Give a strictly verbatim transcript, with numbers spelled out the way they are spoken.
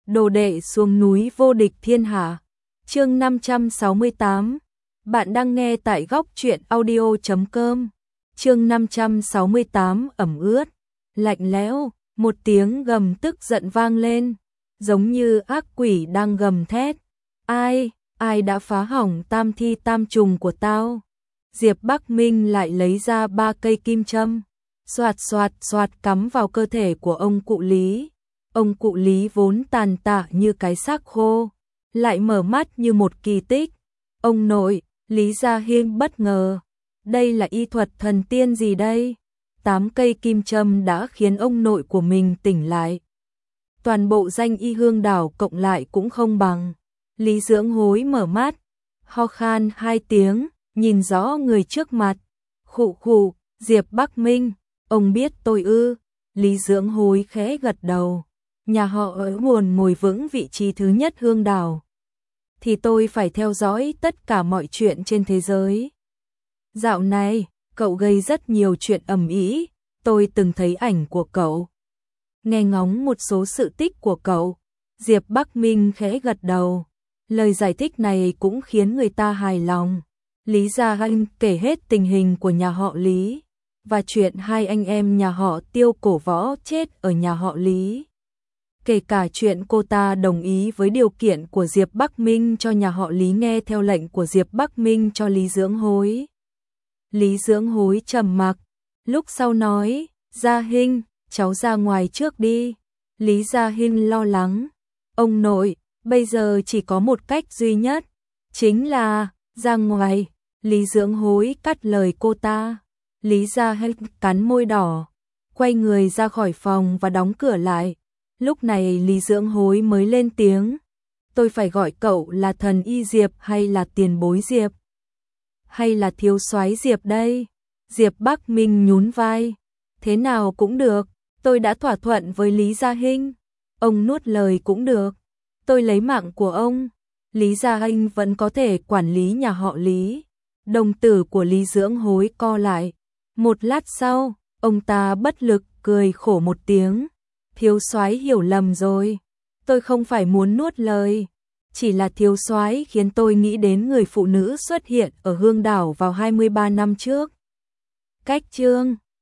đồ đệ xuống núi vô địch thiên hạ. Chương năm trăm sáu mươi tám. Bạn đang nghe tại góc truyện audio chấm com. Chương năm trăm sáu mươi tám ẩm ướt, lạnh lẽo, một tiếng gầm tức giận vang lên, giống như ác quỷ đang gầm thét. Ai, ai đã phá hỏng tam thi tam trùng của tao? Diệp Bắc Minh lại lấy ra ba cây kim châm, xoạt xoạt xoạt cắm vào cơ thể của ông cụ Lý. Ông cụ Lý vốn tàn tạ như cái xác khô, lại mở mắt như một kỳ tích. Ông nội, Lý Gia Hiên bất ngờ. Đây là y thuật thần tiên gì đây? Tám cây kim châm đã khiến ông nội của mình tỉnh lại. Toàn bộ danh y Hương Đảo cộng lại cũng không bằng. Lý Dưỡng Hối mở mắt, ho khan hai tiếng, nhìn rõ người trước mặt. Khụ khụ, Diệp Bắc Minh, ông biết tôi ư? Lý Dưỡng Hối khẽ gật đầu. Nhà họ ở muốn ngồi vững vị trí thứ nhất Hương Đảo, thì tôi phải theo dõi tất cả mọi chuyện trên thế giới. Dạo này, cậu gây rất nhiều chuyện ầm ĩ, tôi từng thấy ảnh của cậu. Nghe ngóng một số sự tích của cậu, Diệp Bắc Minh khẽ gật đầu. Lời giải thích này cũng khiến người ta hài lòng. Lý Gia Hinh kể hết tình hình của nhà họ Lý, và chuyện hai anh em nhà họ Tiêu cổ võ chết ở nhà họ Lý. Kể cả chuyện cô ta đồng ý với điều kiện của Diệp Bắc Minh cho nhà họ Lý nghe theo lệnh của Diệp Bắc Minh cho Lý Dưỡng Hối. Lý Dưỡng Hối trầm mặc, lúc sau nói, Gia Hinh, cháu ra ngoài trước đi. Lý Gia Hinh lo lắng, ông nội, bây giờ chỉ có một cách duy nhất, chính là ra ngoài. Lý Dưỡng Hối cắt lời cô ta. Lý Gia Hinh cắn môi đỏ, quay người ra khỏi phòng và đóng cửa lại. Lúc này Lý Dưỡng Hối mới lên tiếng, tôi phải gọi cậu là thần y Diệp hay là tiền bối Diệp? Hay là thiếu soái Diệp đây? Diệp Bắc Minh nhún vai, thế nào cũng được, tôi đã thỏa thuận với Lý Gia Hinh. Ông nuốt lời cũng được, tôi lấy mạng của ông. Lý Gia Hinh vẫn có thể quản lý nhà họ Lý. Đồng tử của Lý Dưỡng Hối co lại. Một lát sau, ông ta bất lực cười khổ một tiếng. Thiếu soái hiểu lầm rồi, tôi không phải muốn nuốt lời, chỉ là thiếu soái khiến tôi nghĩ đến người phụ nữ xuất hiện ở Hương Đảo vào hai mươi ba năm trước. Cách chương